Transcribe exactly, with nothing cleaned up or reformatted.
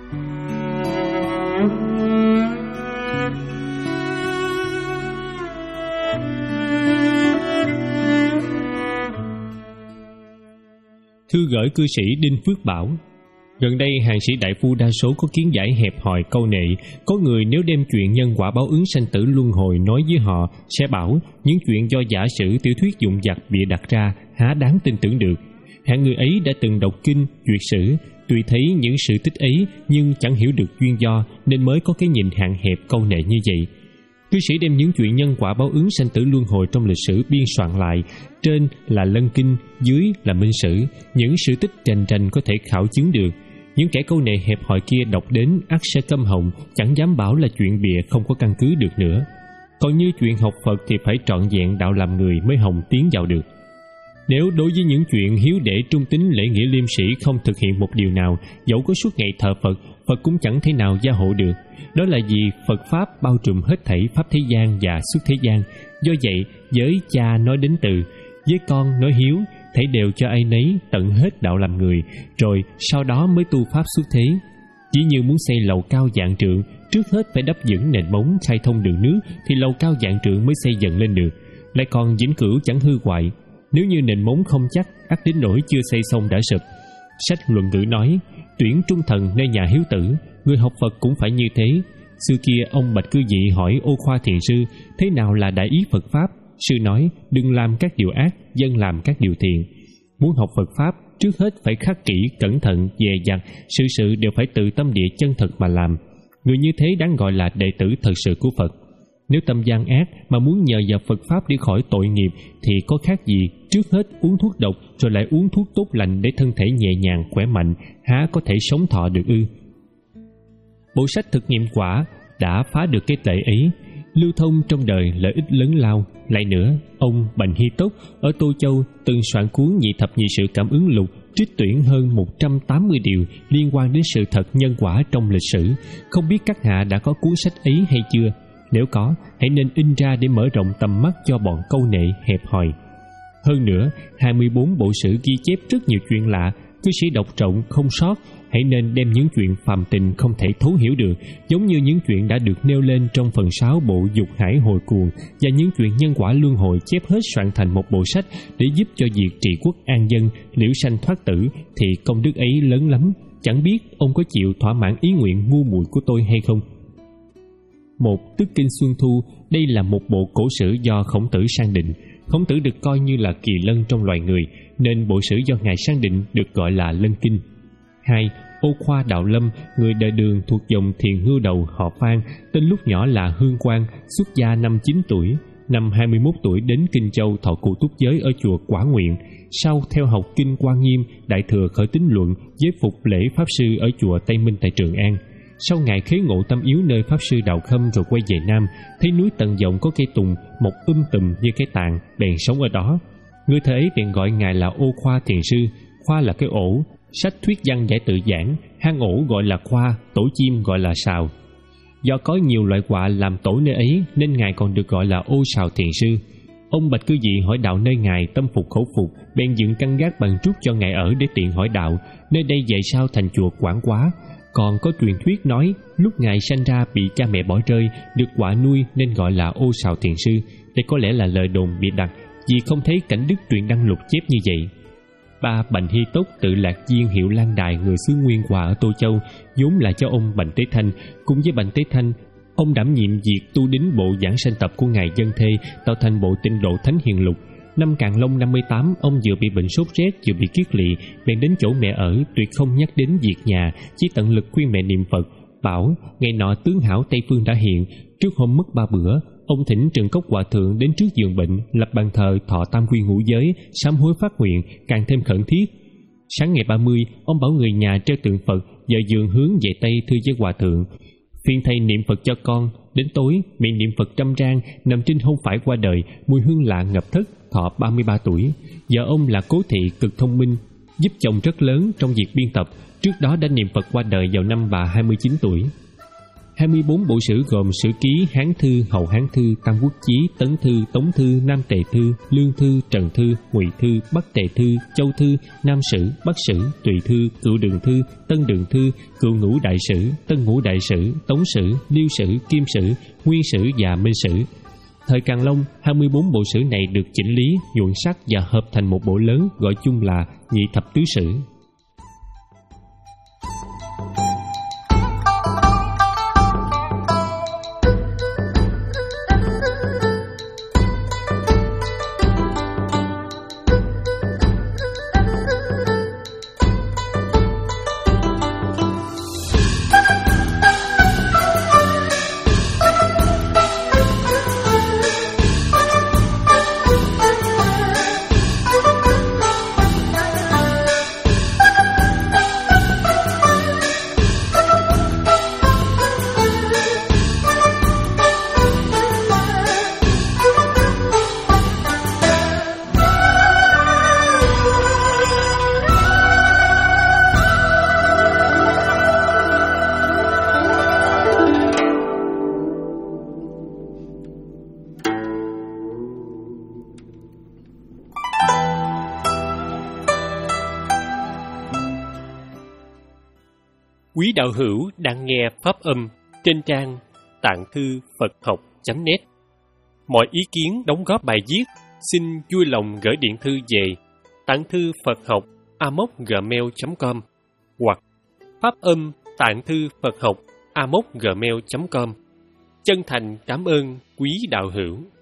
Thư gửi cư sĩ Đinh Phước Bảo. Gần đây hàng sĩ đại phu đa số có kiến giải hẹp hòi câu nệ. Có người nếu đem chuyện nhân quả báo ứng sanh tử luân hồi nói với họ, sẽ bảo những chuyện do giả sử tiểu thuyết dụng dặt bịa đặt ra há đáng tin tưởng được. Hạng người ấy đã từng đọc kinh duyệt sử, tuy thấy những sự tích ấy nhưng chẳng hiểu được duyên do, nên mới có cái nhìn hạn hẹp câu nệ như vậy. Cư sĩ đem những chuyện nhân quả báo ứng sanh tử luân hồi trong lịch sử biên soạn lại, trên là lân kinh, dưới là minh sử, những sự tích rành rành có thể khảo chứng được. Những kẻ câu nệ hẹp hòi kia đọc đến ắt sẽ câm họng, chẳng dám bảo là chuyện bịa không có căn cứ được nữa. Còn như chuyện học Phật thì phải trọn vẹn đạo làm người mới hòng tiến vào được. Nếu đối với những chuyện hiếu để trung tín lễ nghĩa liêm sĩ không thực hiện một điều nào, dẫu có suốt ngày thờ Phật, Phật cũng chẳng thể nào gia hộ được. Đó là vì Phật Pháp bao trùm hết thảy Pháp thế gian và xuất thế gian. Do vậy, với cha nói đến từ, với con nói hiếu, thảy đều cho ai nấy tận hết đạo làm người, rồi sau đó mới tu Pháp xuất thế. Chỉ như muốn xây lầu cao vạn trượng, trước hết phải đắp vững nền móng khai thông đường nước, thì lầu cao vạn trượng mới xây dần lên được. Lại còn vĩnh cửu chẳng hư hoại. Nếu như nền móng không chắc, ắt đến nỗi chưa xây xong đã sụp. Sách Luận Ngữ nói, tuyển trung thần nơi nhà hiếu tử, người học Phật cũng phải như thế. Xưa kia ông Bạch Cư Dị hỏi Ô Khoa Thiền Sư, thế nào là đại ý Phật Pháp? Sư nói, đừng làm các điều ác, dân làm các điều thiện. Muốn học Phật Pháp, trước hết phải khắc kỹ, cẩn thận, dè dặt, sự sự đều phải tự tâm địa chân thật mà làm. Người như thế đáng gọi là đệ tử thật sự của Phật. Nếu tâm gian ác mà muốn nhờ vào Phật Pháp để khỏi tội nghiệp thì có khác gì trước hết uống thuốc độc rồi lại uống thuốc tốt lành để thân thể nhẹ nhàng, khỏe mạnh, há có thể sống thọ được ư? Bộ sách thực nghiệm quả đã phá được cái tệ ấy, lưu thông trong đời lợi ích lớn lao. Lại nữa, ông Bành Hy Tốc ở Tô Châu từng soạn cuốn Nhị Thập Nhị Sự Cảm Ứng Lục, trích tuyển hơn một trăm tám mươi điều liên quan đến sự thật nhân quả trong lịch sử. Không biết các hạ đã có cuốn sách ấy hay chưa? Nếu có, hãy nên in ra để mở rộng tầm mắt cho bọn câu nệ hẹp hòi. Hơn nữa, hai mươi bốn bộ sử ghi chép rất nhiều chuyện lạ, cư sĩ đọc rộng không sót. Hãy nên đem những chuyện phàm tình không thể thấu hiểu được, giống như những chuyện đã được nêu lên trong phần sáu bộ Dục Hải Hồi Cuồng và những chuyện nhân quả luân hồi, chép hết soạn thành một bộ sách để giúp cho việc trị quốc an dân, liễu sanh thoát tử, thì công đức ấy lớn lắm. Chẳng biết ông có chịu thỏa mãn ý nguyện ngu muội của tôi hay không? Một Tức Kinh Xuân Thu. Đây là một bộ cổ sử do Khổng Tử sang định. Khổng Tử được coi như là kỳ lân trong loài người, nên bộ sử do ngài sang định được gọi là Lân Kinh. Hai. Ô Khoa Đạo Lâm, người đời Đường thuộc dòng Thiền Ngưu Đầu họ Phan, tên lúc nhỏ là Hương Quang, xuất gia năm chín tuổi. Năm hai mươi mốt tuổi đến Kinh Châu thọ cụ túc giới ở chùa Quả Nguyện. Sau theo học Kinh Quan Nghiêm, Đại Thừa Khởi Tín Luận, giới phục lễ Pháp Sư ở chùa Tây Minh tại Trường An. Sau ngày khế ngộ tâm yếu nơi Pháp Sư Đạo Khâm rồi quay về Nam, thấy núi Tần Vọng có cây tùng mọc um tùm như cái tàn, bèn sống ở đó. Người thời ấy bèn gọi ngài là Ô Khoa Thiền Sư. Khoa là cái ổ, sách thuyết văn giải tự giảng, hang ổ gọi là khoa, tổ chim gọi là sào. Do có nhiều loại quạ làm tổ nơi ấy nên ngài còn được gọi là Ô Sào Thiền Sư. Ông Bạch Cư Dị hỏi đạo nơi ngài, tâm phục khẩu phục, bèn dựng căn gác bằng trúc cho ngài ở để tiện hỏi đạo. Nơi đây về sau thành chùa Quảng Quá. Còn có truyền thuyết nói lúc ngài sanh ra bị cha mẹ bỏ rơi, được quạ nuôi nên gọi là Ô Sào Thiền Sư. Đây có lẽ là lời đồn bịa đặt, vì không thấy cảnh Đức truyện đăng lục chép như vậy. Ba Bành Hy Tốc tự lạc viên hiệu Lan Đài, người xứ Nguyên Hòa ở Tô Châu, vốn là cho ông Bành Tế Thanh. Cùng với Bành Tế Thanh, ông đảm nhiệm việc tu đính bộ giảng sanh tập của ngài Dân Thê, tạo thành bộ Tịnh Độ Thánh Hiền Lục. Năm Càn Long năm mươi tám, ông vừa bị bệnh sốt rét vừa bị kiết lỵ, bèn đến chỗ mẹ ở, tuyệt không nhắc đến việc nhà, chỉ tận lực khuyên mẹ niệm Phật. Bảo ngày nọ tướng hảo Tây Phương đã hiện. Trước hôm mất ba bữa, ông thỉnh Trần Cốc Hòa Thượng đến trước giường bệnh, lập bàn thờ thọ tam quy ngũ giới, sám hối phát nguyện, càng thêm khẩn thiết. Sáng ngày ba mươi, ông bảo người nhà treo tượng Phật, giờ giường hướng về Tây thưa với Hòa Thượng: phiền thầy niệm Phật cho con. Đến tối, miệng niệm Phật trăm trang, nằm trên hông phải qua đời, mùi hương lạ ngập thất, thọ ba mươi ba tuổi. Vợ ông là Cố Thị cực thông minh, giúp chồng rất lớn trong việc biên tập. Trước đó đã niệm Phật qua đời vào năm bà hai mươi chín tuổi. hai mươi bốn bộ sử gồm sử ký, Hán thư, Hậu Hán thư, Tam Quốc chí, Tấn thư, Tống thư, Nam Tề thư, Lương thư, Trần thư, Ngụy thư, Bắc Tề thư, Châu thư, Nam sử, Bắc sử, Tùy thư, Cựu Đường thư, Tân Đường thư, Cựu Ngũ Đại sử, Tân Ngũ Đại sử, Tống sử, Liêu sử, Kim sử, Nguyên sử và Minh sử. Thời Càn Long, hai mươi bốn bộ sử này được chỉnh lý, nhuộn sắc và hợp thành một bộ lớn gọi chung là Nhị Thập Tứ Sử. Quý đạo hữu đang nghe pháp âm trên trang tạng thư Phật học chấm net. Mọi ý kiến đóng góp bài viết xin vui lòng gửi điện thư về tạng thư Phật học a mốc gmail chấm com hoặc pháp âm tạng thư Phật học a mốc gmail chấm com. Chân thành cảm ơn quý đạo hữu.